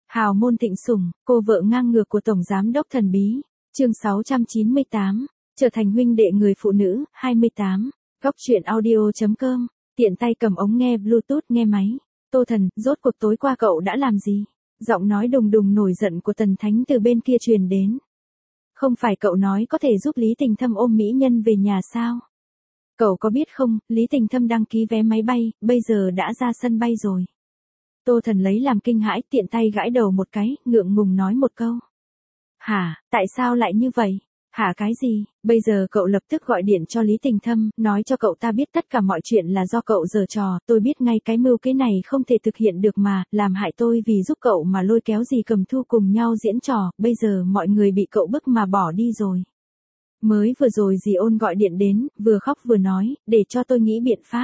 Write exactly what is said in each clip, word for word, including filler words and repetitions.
Hào môn thịnh sủng, cô vợ ngang ngược của Tổng Giám đốc thần bí. Chương sáu trăm chín mươi tám, trở thành huynh đệ người phụ nữ. hai mươi tám, góc truyện audio chấm com, tiện tay cầm ống nghe Bluetooth nghe máy. Tô Thần, rốt cuộc tối qua cậu đã làm gì? Giọng nói đùng đùng nổi giận của Tần Thánh từ bên kia truyền đến. Không phải cậu nói có thể giúp Lý Tình Thâm ôm mỹ nhân về nhà sao? Cậu có biết không, Lý Tình Thâm đăng ký vé máy bay, bây giờ đã ra sân bay rồi. Tô Thần lấy làm kinh hãi, tiện tay gãi đầu một cái, ngượng ngùng nói một câu. Hả, tại sao lại như vậy? Hả cái gì? Bây giờ cậu lập tức gọi điện cho Lý Tình Thâm, nói cho cậu ta biết tất cả mọi chuyện là do cậu giở trò, tôi biết ngay cái mưu kế này không thể thực hiện được mà, làm hại tôi vì giúp cậu mà lôi kéo dì Cầm Thu cùng nhau diễn trò, bây giờ mọi người bị cậu bức mà bỏ đi rồi. Mới vừa rồi dì Ôn gọi điện đến, vừa khóc vừa nói, để cho tôi nghĩ biện pháp.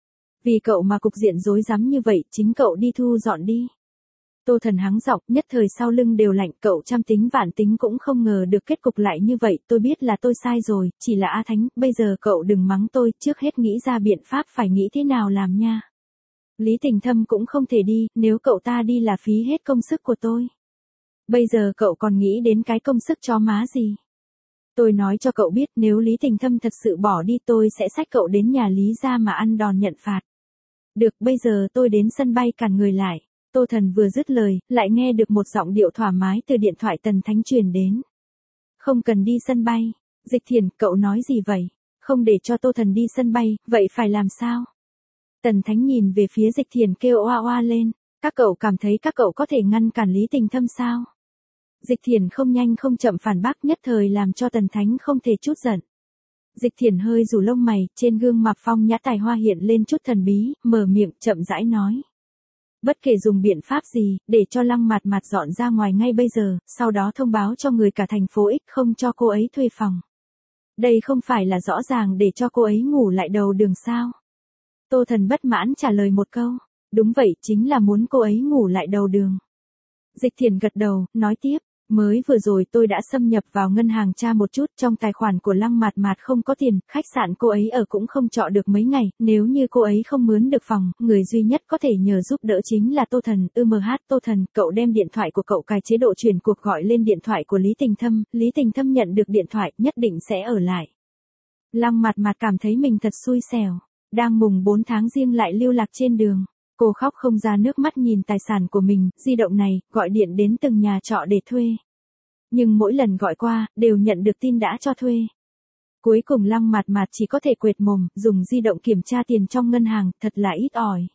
Vì cậu mà cục diện rối rắm như vậy, chính cậu đi thu dọn đi. Tô Thần hắng giọng, nhất thời sau lưng đều lạnh, cậu trăm tính vạn tính cũng không ngờ được kết cục lại như vậy, tôi biết là tôi sai rồi, chỉ là A Thánh, bây giờ cậu đừng mắng tôi, trước hết nghĩ ra biện pháp phải nghĩ thế nào làm nha. Lý Tình Thâm cũng không thể đi, nếu cậu ta đi là phí hết công sức của tôi. Bây giờ cậu còn nghĩ đến cái công sức chó má gì? Tôi nói cho cậu biết, nếu Lý Tình Thâm thật sự bỏ đi tôi sẽ xách cậu đến nhà Lý gia mà ăn đòn nhận phạt. Được, bây giờ tôi đến sân bay cản người lại. Tô Thần vừa dứt lời, lại nghe được một giọng điệu thoải mái từ điện thoại Tần Thánh truyền đến. Không cần đi sân bay. Dịch Thiền, cậu nói gì vậy? Không để cho Tô Thần đi sân bay, vậy phải làm sao? Tần Thánh nhìn về phía Dịch Thiền kêu oa oa lên. Các cậu cảm thấy các cậu có thể ngăn cản Lý Tình Thâm sao? Dịch Thiền không nhanh không chậm phản bác, nhất thời làm cho Tần Thánh không thể chút giận. Dịch Thiền hơi rủ lông mày, trên gương mặt phong nhã tài hoa hiện lên chút thần bí, mở miệng chậm rãi nói. Bất kể dùng biện pháp gì, để cho Lăng Mạt Mạt dọn ra ngoài ngay bây giờ, sau đó thông báo cho người cả thành phố X không cho cô ấy thuê phòng. Đây không phải là rõ ràng để cho cô ấy ngủ lại đầu đường sao? Tô Thần bất mãn trả lời một câu. Đúng vậy, chính là muốn cô ấy ngủ lại đầu đường. Dịch Thiền gật đầu, nói tiếp. Mới vừa rồi tôi đã xâm nhập vào ngân hàng tra một chút, trong tài khoản của Lăng Mạt Mạt không có tiền, khách sạn cô ấy ở cũng không trọ được mấy ngày, nếu như cô ấy không mướn được phòng, người duy nhất có thể nhờ giúp đỡ chính là Tô Thần. ừm hát Tô Thần, cậu đem điện thoại của cậu cài chế độ truyền cuộc gọi lên điện thoại của Lý Tình Thâm, Lý Tình Thâm nhận được điện thoại, nhất định sẽ ở lại. Lăng Mạt Mạt cảm thấy mình thật xui xẻo, đang mùng bốn tháng giêng lại lưu lạc trên đường. Cô khóc không ra nước mắt nhìn tài sản của mình, di động này, gọi điện đến từng nhà trọ để thuê. Nhưng mỗi lần gọi qua, đều nhận được tin đã cho thuê. Cuối cùng Lăng Mạt Mạt chỉ có thể quệt mồm, dùng di động kiểm tra tiền trong ngân hàng, thật là ít ỏi.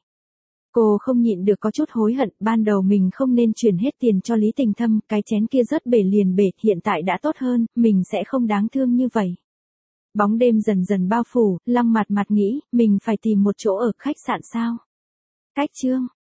Cô không nhịn được có chút hối hận, ban đầu mình không nên chuyển hết tiền cho Lý Tình Thâm, cái chén kia rớt bể liền bể, hiện tại đã tốt hơn, mình sẽ không đáng thương như vậy. Bóng đêm dần dần bao phủ, Lăng Mạt Mạt nghĩ, mình phải tìm một chỗ ở khách sạn sao? Cách chương